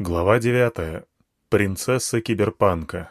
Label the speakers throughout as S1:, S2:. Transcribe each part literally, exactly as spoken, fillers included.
S1: Глава девятая. Принцесса киберпанка.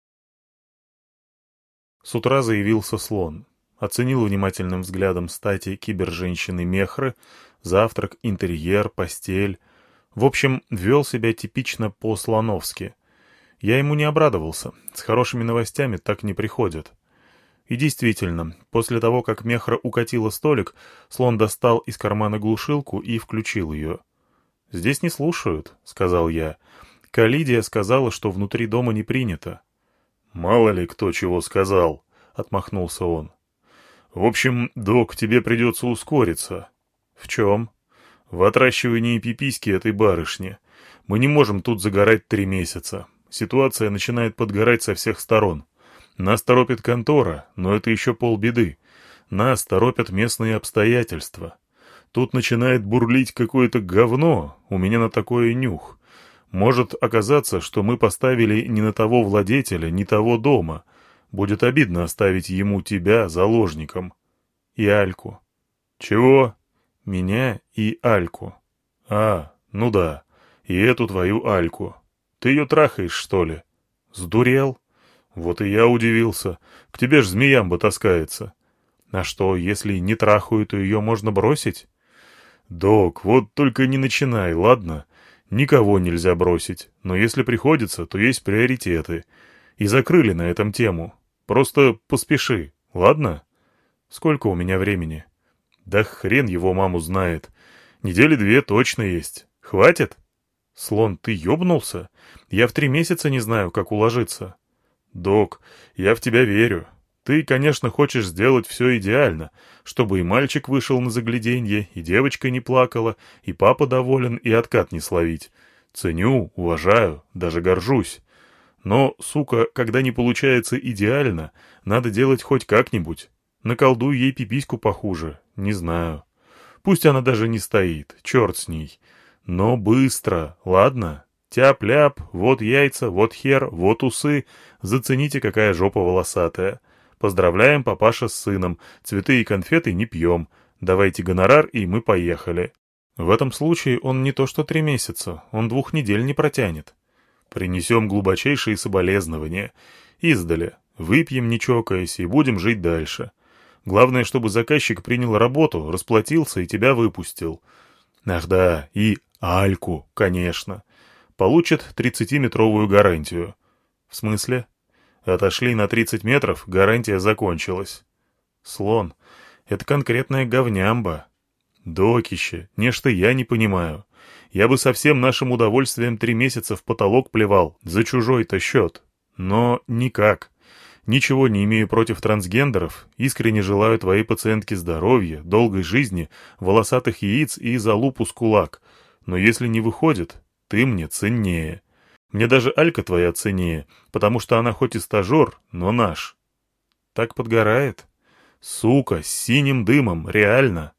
S1: С утра заявился слон. Оценил внимательным взглядом стати киберженщины Мехры, завтрак, интерьер, постель. В общем, вел себя типично по-слоновски. Я ему не обрадовался. С хорошими новостями так не приходят. И действительно, после того, как Мехра укатила столик, слон достал из кармана глушилку и включил ее. «Здесь не слушают», — сказал я. «Калидия сказала, что внутри дома не принято». «Мало ли кто чего сказал», — отмахнулся он. «В общем, док, тебе придется ускориться». «В чем?» «В отращивании пиписьки этой барышни. Мы не можем тут загорать три месяца. Ситуация начинает подгорать со всех сторон. Нас торопит контора, но это еще полбеды. Нас торопят местные обстоятельства. Тут начинает бурлить какое-то говно, у меня на такое нюх. Может оказаться, что мы поставили не на того владетеля, не того дома. Будет обидно оставить ему тебя заложником. И Альку». «Чего?» «Меня и Альку». «А, ну да, и эту твою Альку. Ты ее трахаешь, что ли?» «Сдурел?» «Вот и я удивился. К тебе ж змеямба таскается». «А что, если не трахаю, то ее можно бросить?» «Док, вот только не начинай, ладно? Никого нельзя бросить, но если приходится, то есть приоритеты. И закрыли на этом тему. Просто поспеши, ладно?» «Сколько у меня времени?» «Да хрен его маму знает. Недели две точно есть. Хватит?» «Слон, ты ёбнулся? Я в три месяца не знаю, как уложиться». «Док, я в тебя верю. Ты, конечно, хочешь сделать все идеально, чтобы и мальчик вышел на загляденье, и девочка не плакала, и папа доволен, и откат не словить. Ценю, уважаю, даже горжусь. Но, сука, когда не получается идеально, надо делать хоть как-нибудь. Наколдуй ей пипиську похуже, не знаю. Пусть она даже не стоит, черт с ней. Но быстро, ладно? Тяп-ляп, вот яйца, вот хер, вот усы. Зацените, какая жопа волосатая. Поздравляем, папаша с сыном. Цветы и конфеты не пьем. Давайте гонорар, и мы поехали. В этом случае он не то что три месяца, он двух недель не протянет. Принесем глубочайшие соболезнования. Издали. Выпьем, не чокаясь, и будем жить дальше. Главное, чтобы заказчик принял работу, расплатился и тебя выпустил. Ах да, и Альку, конечно. Получит тридцатиметровую гарантию. В смысле? Отошли на тридцать метров, гарантия закончилась. Слон, это конкретная говнямба. Докище, нечто я не понимаю. Я бы со всем нашим удовольствием три месяца в потолок плевал, за чужой-то счет. Но никак. Ничего не имею против трансгендеров, искренне желаю твоей пациентке здоровья, долгой жизни, волосатых яиц и залупу с кулак. Но если не выходит, ты мне ценнее. Мне даже Алька твоя ценнее, потому что она хоть и стажер, но наш. Так подгорает? Сука, с синим дымом, реально.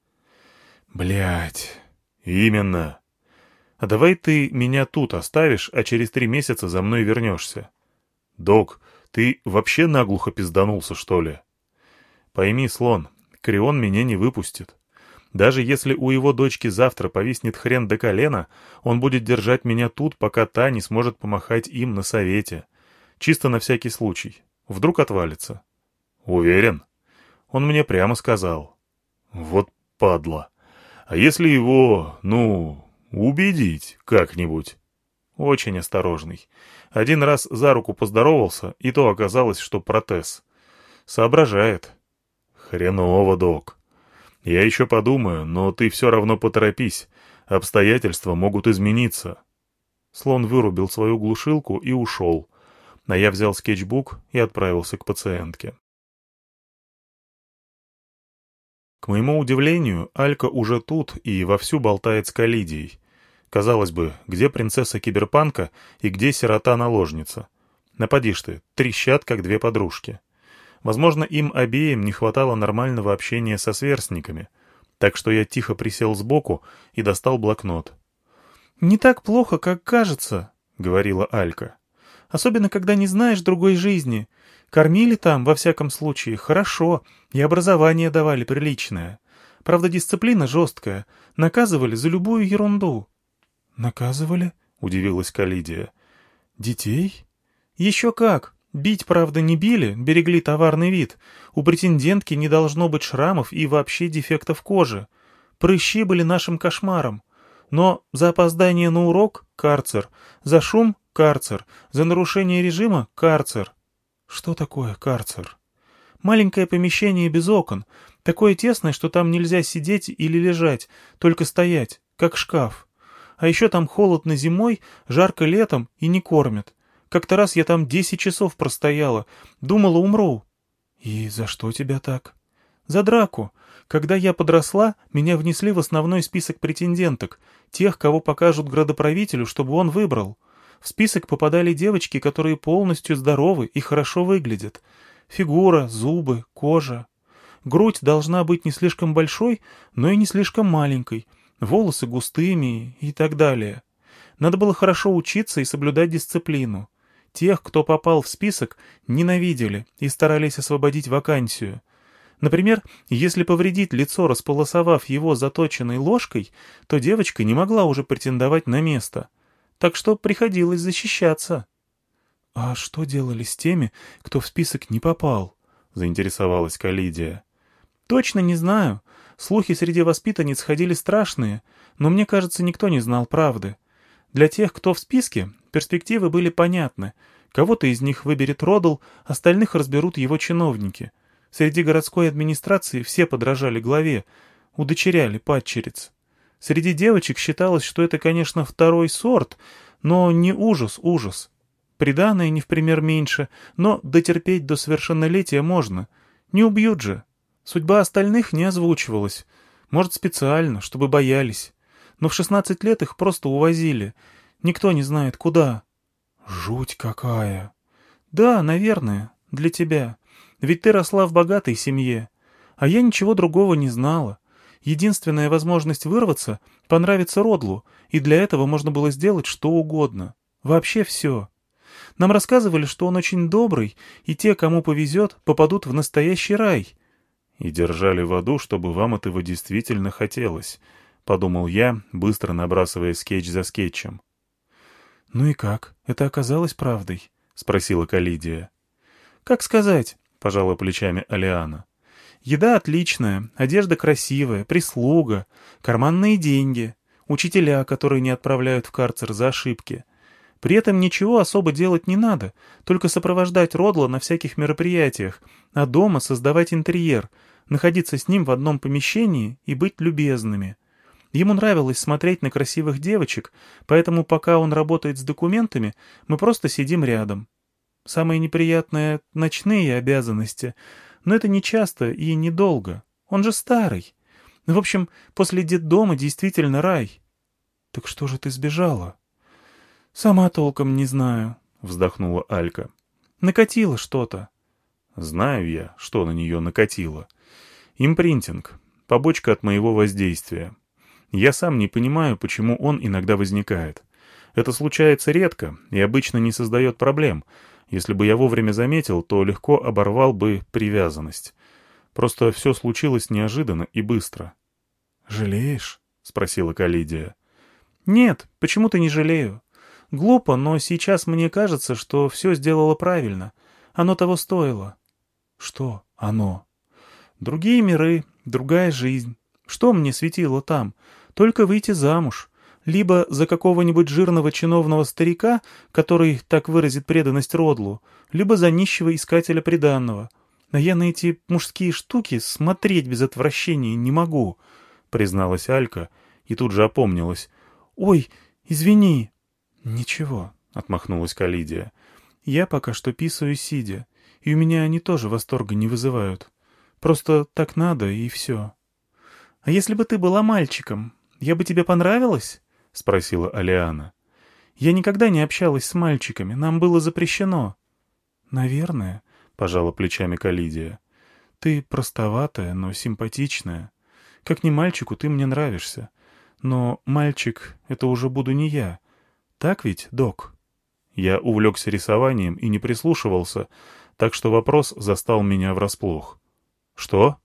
S1: Блять. Именно. А давай ты меня тут оставишь, а через три месяца за мной вернешься. Док, ты вообще наглухо пизданулся, что ли? Пойми, слон, Крион меня не выпустит. Даже если у его дочки завтра повиснет хрен до колена, он будет держать меня тут, пока та не сможет помахать им на совете. Чисто на всякий случай. Вдруг отвалится. Уверен? Он мне прямо сказал. Вот падла. А если его, ну, убедить как-нибудь? Очень осторожный. Один раз за руку поздоровался, и то оказалось, что протез. Соображает. Хреново, док. Я еще подумаю, но ты все равно поторопись. Обстоятельства могут измениться. Слон вырубил свою глушилку и ушел. А я взял скетчбук и отправился к пациентке. К моему удивлению, Алька уже тут и вовсю болтает с Калидией. Казалось бы, где принцесса киберпанка и где сирота-наложница? Напади ж ты, трещат, как две подружки. Возможно, им обеим не хватало нормального общения со сверстниками, так что я тихо присел сбоку и достал блокнот. «Не так плохо, как кажется», — говорила Алька. «Особенно, когда не знаешь другой жизни. Кормили там, во всяком случае, хорошо, и образование давали приличное. Правда, дисциплина жесткая, наказывали за любую ерунду». «Наказывали?» — удивилась Калидия.
S2: Детей? Еще как. Бить, правда, не били, берегли товарный вид. У претендентки не должно быть шрамов и вообще дефектов кожи. Прыщи были нашим кошмаром. Но за опоздание на урок — карцер, за шум — карцер, за нарушение режима — карцер. Что такое карцер? Маленькое помещение без окон, такое тесное, что там нельзя сидеть или лежать, только стоять, как шкаф. А еще там холодно зимой, жарко летом и не кормят. Как-то раз я там десять часов простояла, думала, умру. И за что тебя так? За драку. Когда я подросла, меня внесли в основной список претенденток, тех, кого покажут градоправителю, чтобы он выбрал. В список попадали девочки, которые полностью здоровы и хорошо выглядят. Фигура, зубы, кожа. Грудь должна быть не слишком большой, но и не слишком маленькой, волосы густыми и так далее. Надо было хорошо учиться и соблюдать дисциплину. Тех, кто попал в список, ненавидели и старались освободить вакансию. Например, если повредить лицо, располосовав его заточенной ложкой, то девочка не могла уже претендовать на место. Так что приходилось защищаться. — А что делали с теми, кто в список не попал? — заинтересовалась Калидия. — Точно не знаю. Слухи среди воспитанниц ходили страшные, но мне кажется, никто не знал правды. Для тех, кто в списке, перспективы были понятны. Кого-то из них выберет Родл, остальных разберут его чиновники. Среди городской администрации все подражали главе, удочеряли падчериц. Среди девочек считалось, что это, конечно, второй сорт, но не ужас-ужас. Приданое не в пример меньше, но дотерпеть до совершеннолетия можно. Не убьют же. Судьба остальных не озвучивалась. Может, специально, чтобы боялись. Но в шестнадцать лет их просто увозили. Никто не знает, куда. Жуть какая. Да, наверное, для тебя. Ведь ты росла в богатой семье. А я ничего другого не знала. Единственная возможность вырваться — понравиться Родлу, и для этого можно было сделать что угодно. Вообще все. Нам рассказывали, что он очень добрый, и те, кому повезет, попадут в настоящий рай.
S1: И держали в аду, чтобы вам этого действительно хотелось, — подумал я, быстро набрасывая скетч за скетчем. — Ну и как? Это оказалось правдой? — спросила Калидия. — Как сказать? — пожала плечами Алиана. — Еда отличная, одежда красивая, прислуга, карманные деньги, учителя, которые не отправляют в карцер за ошибки. При этом ничего особо делать не надо, только сопровождать Родла на всяких мероприятиях, а дома создавать интерьер, находиться с ним в одном помещении и быть любезными. Ему нравилось смотреть на красивых девочек, поэтому пока он работает с документами, мы просто сидим рядом. Самое неприятное — ночные обязанности, но это не часто и недолго. Он же старый. В общем, после детдома действительно рай. — Так что же ты сбежала? — Сама толком не знаю, — вздохнула Алька. — Накатило что-то. — Знаю я, что на нее накатило. Импринтинг, побочка от моего воздействия. Я сам не понимаю, почему он иногда возникает. Это случается редко и обычно не создает проблем. Если бы я вовремя заметил, то легко оборвал бы привязанность. Просто все случилось неожиданно и быстро. — Жалеешь? — спросила Калидия. — Нет, почему-то не жалею. Глупо, но сейчас мне кажется, что все сделала правильно. Оно того стоило. Что оно? Другие миры, другая жизнь. Что мне светило там? Только выйти замуж. Либо за какого-нибудь жирного чиновного старика, который так выразит преданность Родлу, либо за нищего искателя приданного. А я на эти мужские штуки смотреть без отвращения не могу, призналась Алька и тут же опомнилась. Ой, извини. «Ничего», — отмахнулась Калидия. «Я пока что писаю сидя, и у меня они тоже восторга не вызывают. Просто так надо, и все». «А если бы ты была мальчиком, я бы тебе понравилась?» — спросила Алиана. «Я никогда не общалась с мальчиками, нам было запрещено». «Наверное», — пожала плечами Калидия. «Ты простоватая, но симпатичная. Как ни мальчику, ты мне нравишься. Но мальчик — это уже буду не я. Так ведь, док?» Я увлекся рисованием и не прислушивался, так что вопрос застал меня врасплох. «Что?»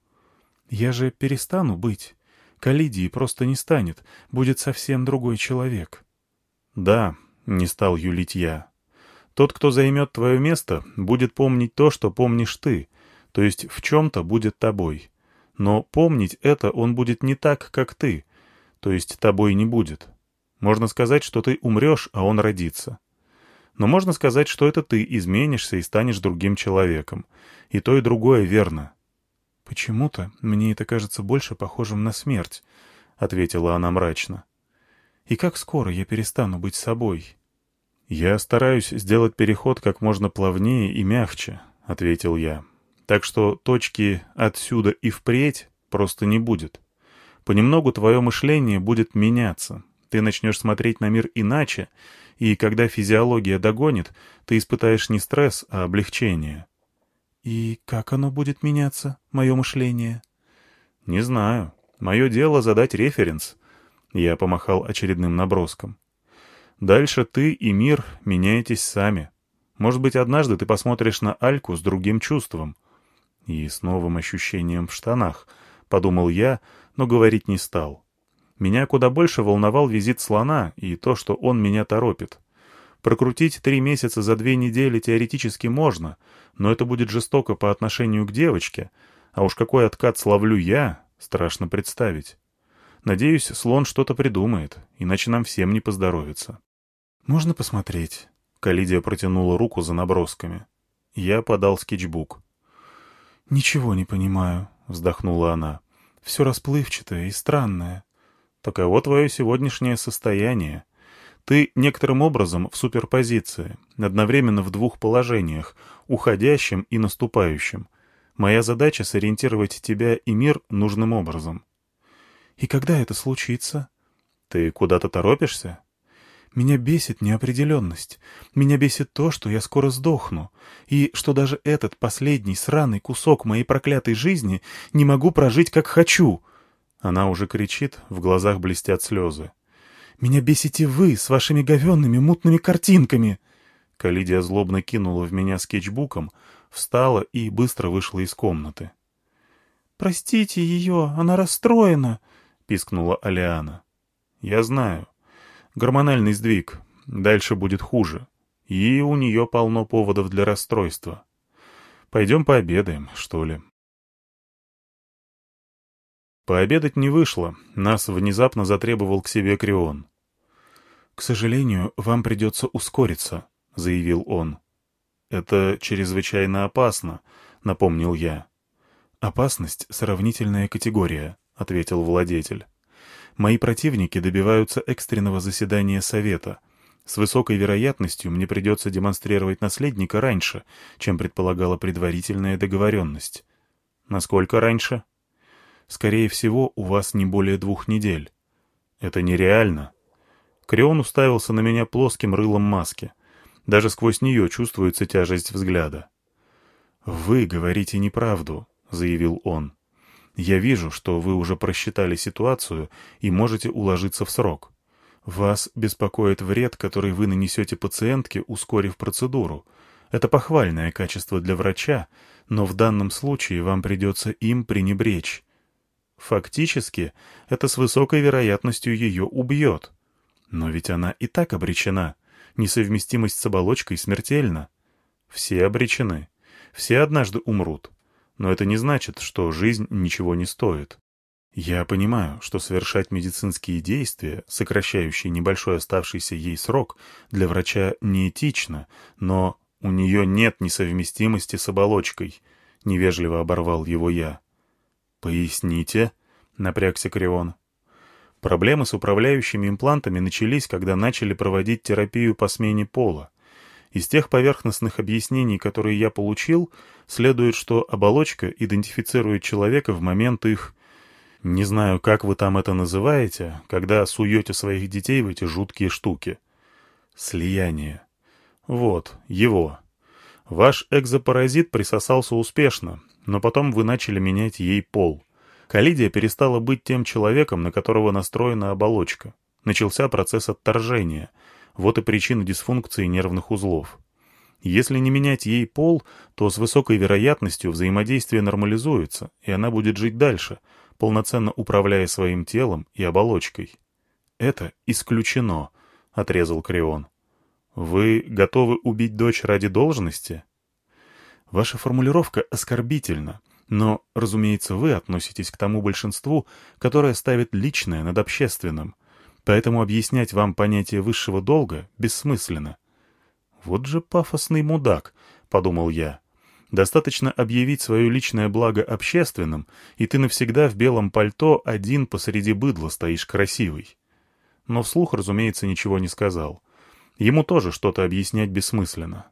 S1: «Я же перестану быть. Калидии просто не станет, будет совсем другой человек». «Да, Не стал юлить я. Тот, кто займет твое место, будет помнить то, что помнишь ты, то есть в чем-то будет тобой. Но помнить это он будет не так, как ты, то есть тобой не будет. Можно сказать, что ты умрешь, а он родится. Но можно сказать, что это ты изменишься и станешь другим человеком. И то, и другое верно.
S2: «Почему-то мне это кажется больше похожим на смерть», — ответила она мрачно. «И как скоро я перестану быть собой?»
S1: «Я стараюсь сделать переход как можно плавнее и мягче», — ответил я. «Так что точки «отсюда и впредь» просто не будет. Понемногу твое мышление будет меняться. Ты начнешь смотреть на мир иначе, и когда физиология догонит, ты испытаешь не стресс, а облегчение».
S2: «И как оно будет меняться, мое мышление?»
S1: «Не знаю. Мое дело задать референс». Я помахал очередным наброском. «Дальше ты и мир меняетесь сами. Может быть, однажды ты посмотришь на Альку с другим чувством». И с новым ощущением в штанах, подумал я, но говорить не стал. Меня куда больше волновал визит слона и то, что он меня торопит. Прокрутить три месяца за две недели теоретически можно, но это будет жестоко по отношению к девочке, а уж какой откат словлю я, страшно представить. Надеюсь, слон что-то придумает, иначе нам всем не поздоровится.
S2: «Можно посмотреть?»
S1: Калидия протянула руку за набросками. Я подал скетчбук.
S2: «Ничего не понимаю», — вздохнула она. «Все расплывчатое и странное».
S1: «Таково твое сегодняшнее состояние. Ты некоторым образом в суперпозиции, одновременно в двух положениях, уходящем и наступающем. Моя задача — сориентировать тебя и мир нужным образом».
S2: «И когда это случится?»
S1: «Ты куда-то торопишься?»
S2: «Меня бесит неопределенность. Меня бесит то, что я скоро сдохну, и что даже этот последний сраный кусок моей проклятой жизни не могу прожить, как хочу».
S1: Она уже кричит, в глазах блестят слезы.
S2: «Меня бесите вы с вашими говенными мутными картинками!»
S1: Калидия злобно кинула в меня скетчбуком, встала и быстро вышла из комнаты.
S2: «Простите ее, она расстроена», — пискнула Алиана.
S1: «Я знаю. Гормональный сдвиг. Дальше будет хуже. И у нее полно поводов для расстройства. Пойдем пообедаем, что ли?» Пообедать не вышло. Нас внезапно затребовал к себе Крион.
S2: «К сожалению, вам придется ускориться», — заявил он.
S1: «Это чрезвычайно опасно», — напомнил я.
S2: «Опасность — сравнительная категория», — ответил владетель. «Мои противники добиваются экстренного заседания совета. С высокой вероятностью мне придется демонстрировать наследника раньше, чем предполагала предварительная договоренность».
S1: «Насколько раньше?»
S2: «Скорее всего, у вас не более двух недель».
S1: «Это нереально». Крион уставился на меня плоским рылом маски. Даже сквозь нее чувствуется тяжесть взгляда.
S2: «Вы говорите неправду», — заявил он. «Я вижу, что вы уже просчитали ситуацию и можете уложиться в срок. Вас беспокоит вред, который вы нанесете пациентке, ускорив процедуру. Это похвальное качество для врача, но в данном случае вам придется им пренебречь. Фактически, это с высокой вероятностью ее убьет. Но ведь она и так обречена. Несовместимость с оболочкой смертельна. Все обречены. Все однажды умрут. Но это не значит, что жизнь ничего не стоит. Я понимаю, что совершать медицинские действия, сокращающие небольшой оставшийся ей срок, для врача неэтично, но у нее нет несовместимости с оболочкой, — невежливо оборвал его я. «Поясните», — напрягся Крион. Проблемы с управляющими имплантами начались, когда начали проводить терапию по смене пола. Из тех поверхностных объяснений, которые я получил, следует, что оболочка идентифицирует человека в момент их... Не знаю, как вы там это называете, когда суете своих детей в эти жуткие штуки. Слияние. Вот, его. Ваш экзопаразит присосался успешно, но потом вы начали менять ей пол. Калидия перестала быть тем человеком, на которого настроена оболочка. Начался процесс отторжения. Вот и причина дисфункции нервных узлов. Если не менять ей пол, то с высокой вероятностью взаимодействие нормализуется, и она будет жить дальше, полноценно управляя своим телом и оболочкой. «Это исключено», — отрезал Крион.
S1: Вы готовы убить дочь ради должности? Ваша формулировка оскорбительна, но, разумеется, вы относитесь к тому большинству, которое ставит личное над общественным, поэтому объяснять вам понятие высшего долга бессмысленно. Вот же пафосный мудак, — подумал я. Достаточно объявить свое личное благо общественным, и ты навсегда в белом пальто один посреди быдла стоишь красивый. Но вслух, разумеется, ничего не сказал. Ему тоже что-то объяснять бессмысленно.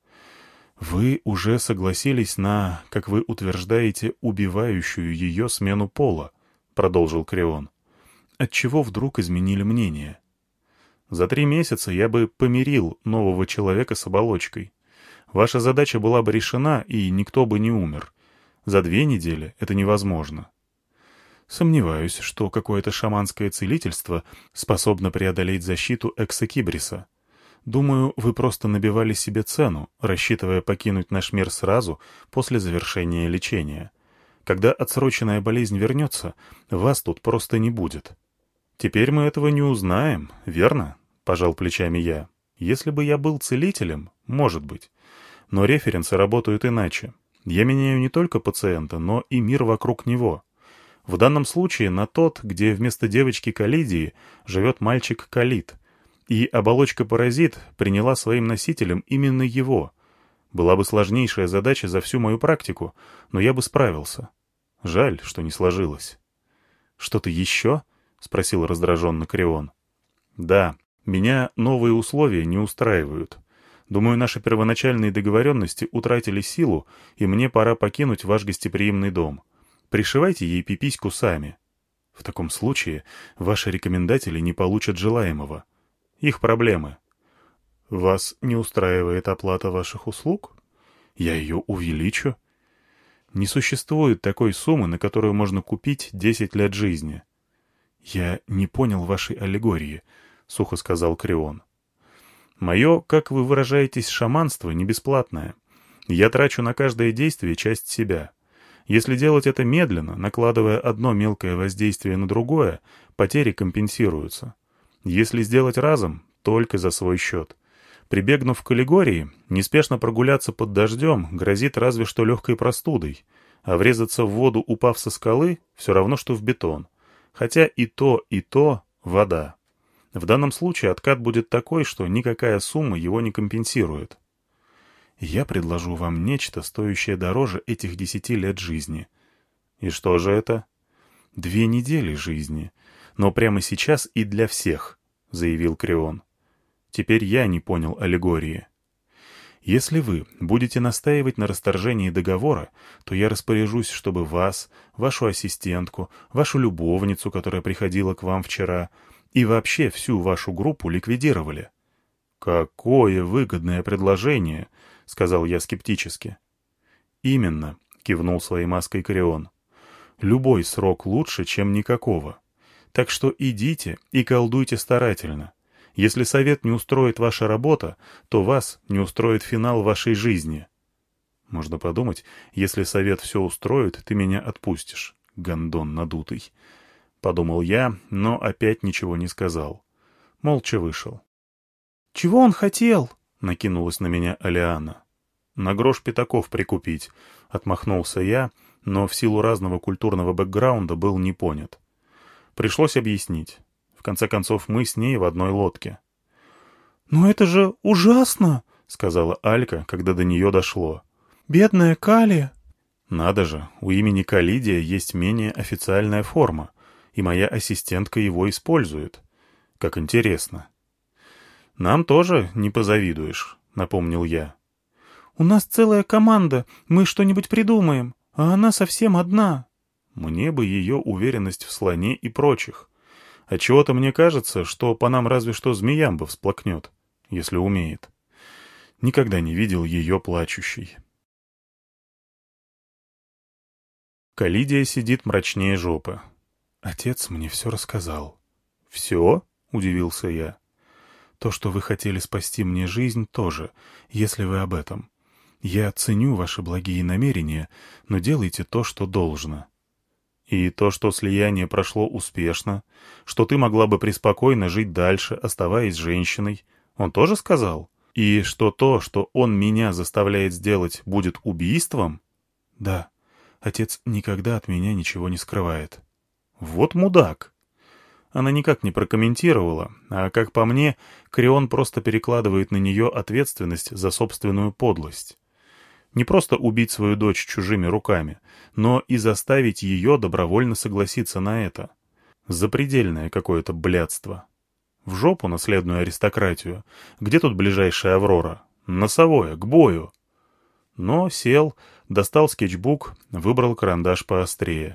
S1: «Вы уже согласились на, как вы утверждаете, убивающую ее смену пола», — продолжил Крион. «Отчего вдруг изменили мнение?» «За три месяца я бы помирил нового человека с оболочкой. Ваша задача была бы решена, и никто бы не умер. За две недели это невозможно». «Сомневаюсь, что какое-то шаманское целительство способно преодолеть защиту Эксокибриса. Думаю, вы просто набивали себе цену, рассчитывая покинуть наш мир сразу после завершения лечения. Когда отсроченная болезнь вернется, вас тут просто не будет». «Теперь мы этого не узнаем, верно?» — пожал плечами я. «Если бы я был целителем, может быть. Но референсы работают иначе. Я меняю не только пациента, но и мир вокруг него. В данном случае на тот, где вместо девочки Калидии живет мальчик Калид. И оболочка-паразит приняла своим носителем именно его. Была бы сложнейшая задача за всю мою практику, но я бы справился. Жаль, что не сложилось». «Что-то еще?» — спросил раздраженно Крион. «Да, меня новые условия не устраивают. Думаю, наши первоначальные договоренности утратили силу, и мне пора покинуть ваш гостеприимный дом. Пришивайте ей пипиську сами. В таком случае ваши рекомендатели не получат желаемого. Их проблемы. Вас не устраивает оплата ваших услуг? Я ее увеличу. Не существует такой суммы, на которую можно купить десять лет жизни». «Я не понял вашей аллегории», — сухо сказал Крион. «Мое, как вы выражаетесь, шаманство не бесплатное. Я трачу на каждое действие часть себя. Если делать это медленно, накладывая одно мелкое воздействие на другое, потери компенсируются. Если сделать разом, только за свой счет. Прибегнув к аллегории, неспешно прогуляться под дождем грозит разве что легкой простудой, а врезаться в воду, упав со скалы, все равно, что в бетон. Хотя и то, и то — вода. В данном случае откат будет такой, что никакая сумма его не компенсирует. Я предложу вам нечто, стоящее дороже этих десяти лет жизни. И что же это? Две недели жизни. Но прямо сейчас и для всех, — заявил Крион. Теперь я не понял аллегории. Если вы будете настаивать на расторжении договора, то я распоряжусь, чтобы вас, вашу ассистентку, вашу любовницу, которая приходила к вам вчера, и вообще всю вашу группу ликвидировали. «Какое выгодное предложение!» — сказал я скептически. «Именно», — кивнул своей маской Крион. «Любой срок лучше, чем никакого. Так что идите и колдуйте старательно. Если совет не устроит ваша работа, то вас не устроит финал вашей жизни». Можно подумать, если совет все устроит, ты меня отпустишь, гондон надутый. Подумал я, но опять ничего не сказал. Молча вышел.
S2: «Чего он хотел?»
S1: — накинулась на меня Алиана. «На грош пятаков прикупить», — отмахнулся я, но в силу разного культурного бэкграунда был не понят. Пришлось объяснить. В конце концов, мы с ней в одной лодке.
S2: «Но это же ужасно!»
S1: — сказала Алька, когда до нее дошло.
S2: «Бедная Калия!»
S1: «Надо же, у имени Калидия есть менее официальная форма, и моя ассистентка его использует. Как интересно». «Нам тоже не позавидуешь», — напомнил я.
S2: «У нас целая команда, мы что-нибудь придумаем, а она совсем одна».
S1: Мне бы ее уверенность в слоне и прочих. Отчего-то мне кажется, что по нам разве что змеямба всплакнет, если умеет. Никогда не видел ее плачущей. Калидия сидит мрачнее жопы. Отец мне все рассказал. «Все?» — удивился я. «То, что вы хотели спасти мне жизнь, тоже, если вы об этом. Я ценю ваши благие намерения, но делайте то, что должно». «И то, что слияние прошло успешно, что ты могла бы преспокойно жить дальше, оставаясь женщиной, он тоже сказал?» И что то, что он меня заставляет сделать, будет убийством?
S2: Да, отец никогда от меня ничего не скрывает.
S1: Вот мудак. Она никак не прокомментировала, а, как по мне, Крион просто перекладывает на нее ответственность за собственную подлость. Не просто убить свою дочь чужими руками, но и заставить ее добровольно согласиться на это. Запредельное какое-то блядство. В жопу наследную аристократию. Где тут ближайшая Аврора? Носовое, к бою. Но сел, достал скетчбук, выбрал карандаш поострее.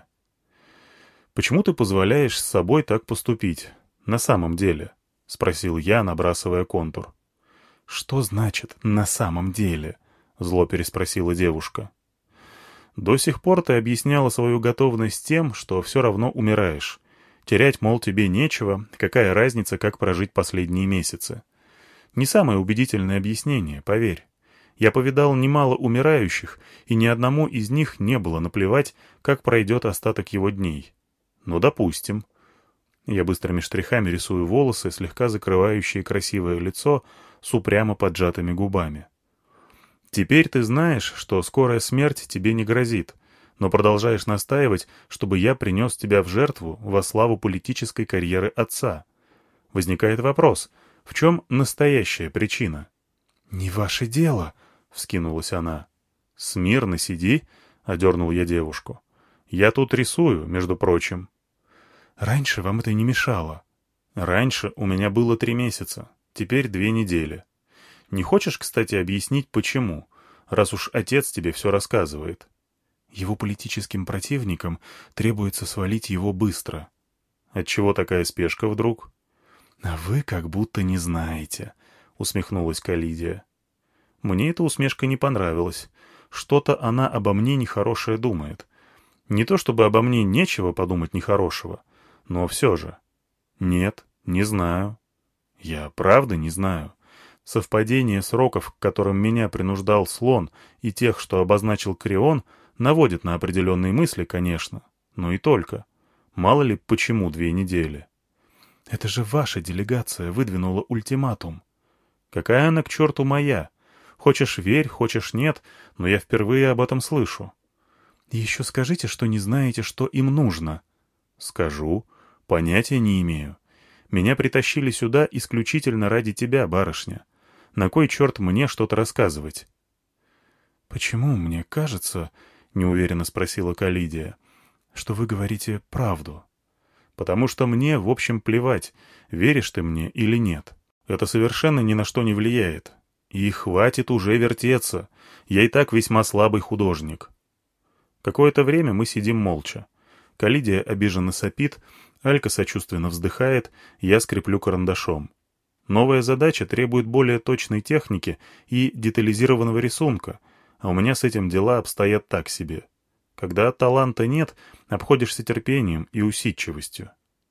S1: «Почему ты позволяешь с собой так поступить? На самом деле?» — спросил я, набрасывая контур.
S2: «Что значит «на самом деле»?» — зло переспросила девушка.
S1: «До сих пор ты объясняла свою готовность тем, что все равно умираешь. Терять, мол, тебе нечего, какая разница, как прожить последние месяцы. Не самое убедительное объяснение, поверь. Я повидал немало умирающих, и ни одному из них не было наплевать, как пройдет остаток его дней. Ну, допустим». Я быстрыми штрихами рисую волосы, слегка закрывающие красивое лицо с упрямо поджатыми губами. «Теперь ты знаешь, что скорая смерть тебе не грозит, но продолжаешь настаивать, чтобы я принес тебя в жертву во славу политической карьеры отца. Возникает вопрос, в чем настоящая причина?»
S2: «Не ваше дело», — вскинулась она.
S1: «Смирно сиди», — одернул я девушку. «Я тут рисую, между прочим».
S2: «Раньше вам это не мешало».
S1: «Раньше у меня было три месяца, теперь две недели. Не хочешь, кстати, объяснить, почему, раз уж отец тебе все рассказывает?»
S2: «Его политическим противникам требуется свалить его быстро».
S1: «Отчего такая спешка вдруг?»
S2: «А вы как будто не знаете», — усмехнулась Калидия.
S1: Мне эта усмешка не понравилась. Что-то она обо мне нехорошее думает. Не то чтобы обо мне нечего подумать нехорошего, но все же. Нет, не знаю. Я правда не знаю. Совпадение сроков, к которым меня принуждал слон, и тех, что обозначил Крион, наводит на определенные мысли, конечно, но и только. Мало ли, почему две недели.
S2: «Это же ваша делегация выдвинула ультиматум».
S1: «Какая она к черту моя? Хочешь верь, хочешь нет, но я впервые об этом слышу».
S2: «Еще скажите, что не знаете, что им нужно».
S1: «Скажу. Понятия не имею. Меня притащили сюда исключительно ради тебя, барышня. На кой черт мне что-то рассказывать?»
S2: «Почему мне кажется, — неуверенно спросила Калидия, — что вы говорите правду?»
S1: «Потому что мне, в общем, плевать, веришь ты мне или нет. Это совершенно ни на что не влияет. И хватит уже вертеться. Я и так весьма слабый художник». Какое-то время мы сидим молча. Калидия обиженно сопит, Алька сочувственно вздыхает, я скреплю карандашом. Новая задача требует более точной техники и детализированного рисунка, а у меня с этим дела обстоят так себе. Когда таланта нет, обходишься терпением и усидчивостью.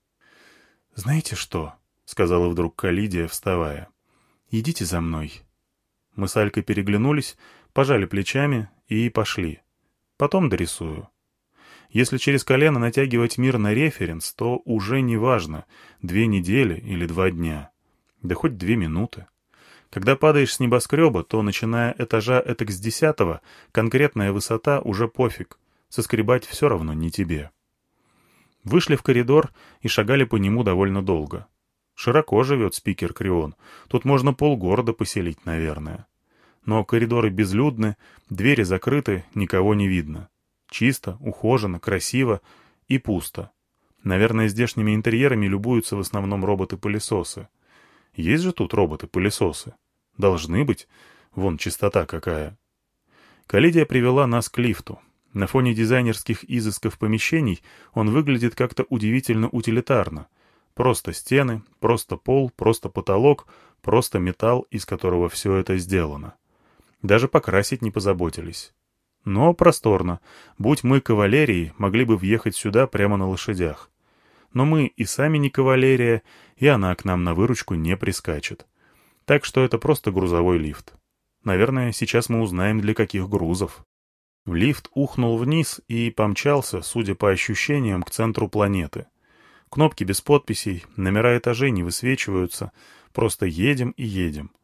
S2: «Знаете что?» — сказала вдруг Калидия, вставая. «Идите за мной».
S1: Мы с Алькой переглянулись, пожали плечами и пошли. Потом дорисую. Если через колено натягивать мир на референс, то уже не важно, две недели или два дня. Да хоть две минуты. Когда падаешь с небоскреба, то, начиная этажа этак с десятого, конкретная высота уже пофиг. Соскребать все равно не тебе. Вышли в коридор и шагали по нему довольно долго. Широко живет спикер Крион. Тут можно полгорода поселить, наверное. Но коридоры безлюдны, двери закрыты, никого не видно. Чисто, ухоженно, красиво и пусто. Наверное, здешними интерьерами любуются в основном роботы-пылесосы. Есть же тут роботы-пылесосы? Должны быть. Вон чистота какая. Калидия привела нас к лифту. На фоне дизайнерских изысков помещений он выглядит как-то удивительно утилитарно. Просто стены, просто пол, просто потолок, просто металл, из которого все это сделано. Даже покрасить не позаботились. Но просторно. Будь мы кавалерией, могли бы въехать сюда прямо на лошадях. Но мы и сами не кавалерия, и она к нам на выручку не прискачет. Так что это просто грузовой лифт. Наверное, сейчас мы узнаем, для каких грузов. Лифт ухнул вниз и помчался, судя по ощущениям, к центру планеты. Кнопки без подписей, номера этажей не высвечиваются. Просто едем и едем.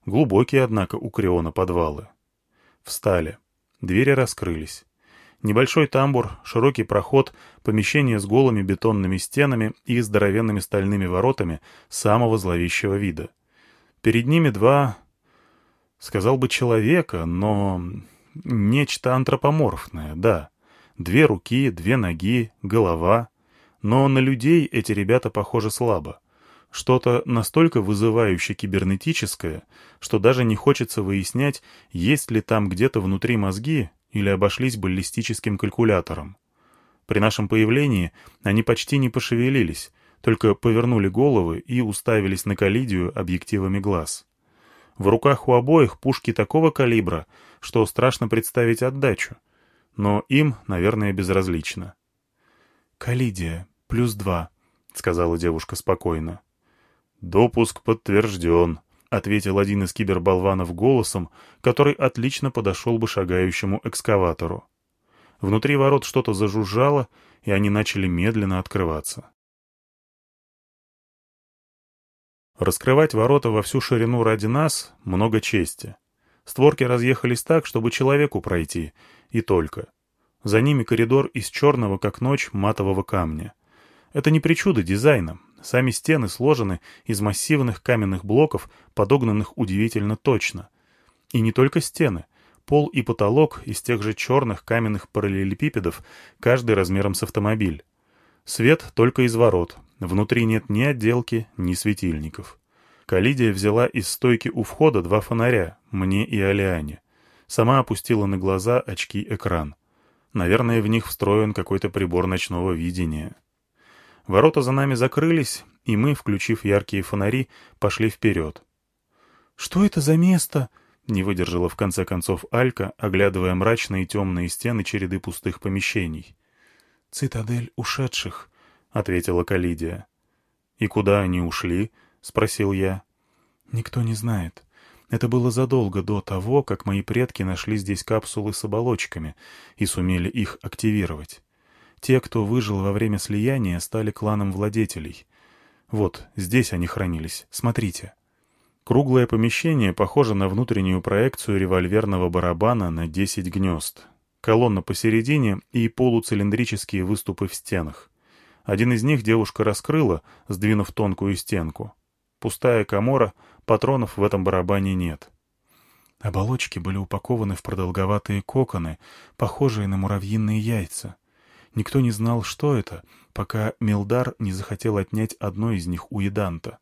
S1: Глубокие, однако, у Криона подвалы. Встали. Двери раскрылись. Небольшой тамбур, широкий проход, помещение с голыми бетонными стенами и здоровенными стальными воротами самого зловещего вида. Перед ними два, сказал бы, человека, но нечто антропоморфное, да. Две руки, две ноги, голова. Но на людей эти ребята похожи слабо. Что-то настолько вызывающе кибернетическое, что даже не хочется выяснять, есть ли там где-то внутри мозги или обошлись баллистическим калькулятором. При нашем появлении они почти не пошевелились, только повернули головы и уставились на Калидию объективами глаз. В руках у обоих пушки такого калибра, что страшно представить отдачу. Но им, наверное, безразлично.
S2: «Калидия, плюс два», — сказала девушка спокойно.
S1: «Допуск подтвержден», — ответил один из киберболванов голосом, который отлично подошел бы шагающему экскаватору. Внутри ворот что-то зажужжало, и они начали медленно открываться. Раскрывать ворота во всю ширину ради нас — много чести. Створки разъехались так, чтобы человеку пройти, и только. За ними коридор из черного, как ночь, матового камня. Это не причуда дизайна. Сами стены сложены из массивных каменных блоков, подогнанных удивительно точно. И не только стены. Пол и потолок из тех же черных каменных параллелепипедов, каждый размером с автомобиль. Свет только из ворот. Внутри нет ни отделки, ни светильников. Калидия взяла из стойки у входа два фонаря, мне и Алиане. Сама опустила на глаза очки-экран. Наверное, в них встроен какой-то прибор ночного видения. Ворота за нами закрылись, и мы, включив яркие фонари, пошли вперед.
S2: «Что это за место?»
S1: — не выдержала в конце концов Алька, оглядывая мрачные темные стены череды пустых помещений.
S2: «Цитадель ушедших», —
S1: ответила Калидия. «И куда они ушли?» — спросил я.
S2: «Никто не знает. Это было задолго до того, как мои предки нашли здесь капсулы с оболочками и сумели их активировать. Те, кто выжил во время слияния, стали кланом владетелей. Вот, здесь они хранились. Смотрите».
S1: Круглое помещение похоже на внутреннюю проекцию револьверного барабана на десять гнезд. Колонна посередине и полуцилиндрические выступы в стенах. Один из них девушка раскрыла, сдвинув тонкую стенку. Пустая камора, патронов в этом барабане нет.
S2: Оболочки были упакованы в продолговатые коконы, похожие на муравьиные яйца. Никто не знал, что это, пока Милдар не захотел отнять одно из них у Еданта.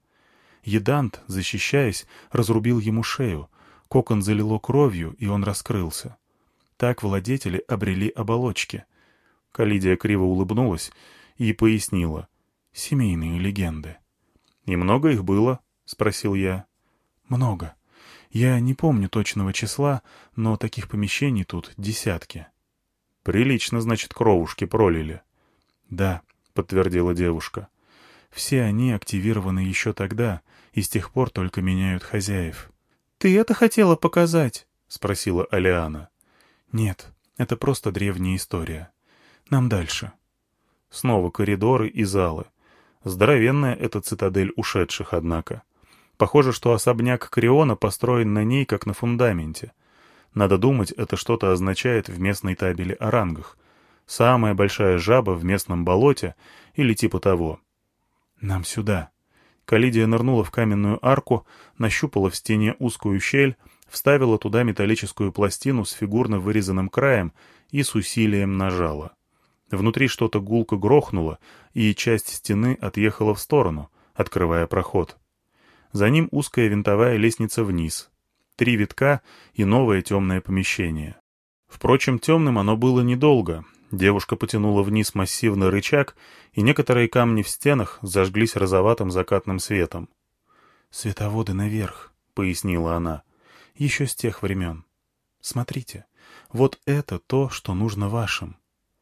S2: Едант, защищаясь, разрубил ему шею, кокон залило кровью, и он раскрылся. Так владетели обрели оболочки.
S1: Калидия криво улыбнулась и пояснила.
S2: «Семейные легенды».
S1: «И много их было?» — спросил я.
S2: «Много. Я не помню точного числа, но таких помещений тут десятки».
S1: «Прилично, значит, кровушки пролили».
S2: «Да»,
S1: — подтвердила девушка.
S2: «Все они активированы еще тогда, и с тех пор только меняют хозяев».
S3: «Ты это хотела показать?»
S1: — спросила Алиана.
S2: «Нет, это просто древняя история. Нам дальше».
S1: Снова коридоры и залы. Здоровенная эта цитадель ушедших, однако. Похоже, что особняк Криона построен на ней, как на фундаменте. Надо думать, это что-то означает в местной табели о рангах. Самая большая жаба в местном болоте или типа того.
S2: «Нам сюда».
S1: Калидия нырнула в каменную арку, нащупала в стене узкую щель, вставила туда металлическую пластину с фигурно вырезанным краем и с усилием нажала. Внутри что-то гулко грохнуло, и часть стены отъехала в сторону, открывая проход. За ним узкая винтовая лестница вниз. Три витка и новое темное помещение. Впрочем, темным оно было недолго. Девушка потянула вниз массивный рычаг, и некоторые камни в стенах зажглись розоватым закатным светом.
S2: «Световоды наверх», — пояснила она, — «еще с тех времен. Смотрите, вот это то, что нужно вашим».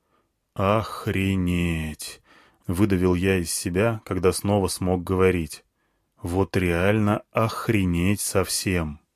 S1: «Охренеть!» — выдавил я из себя, когда снова смог говорить. «Вот реально охренеть совсем!»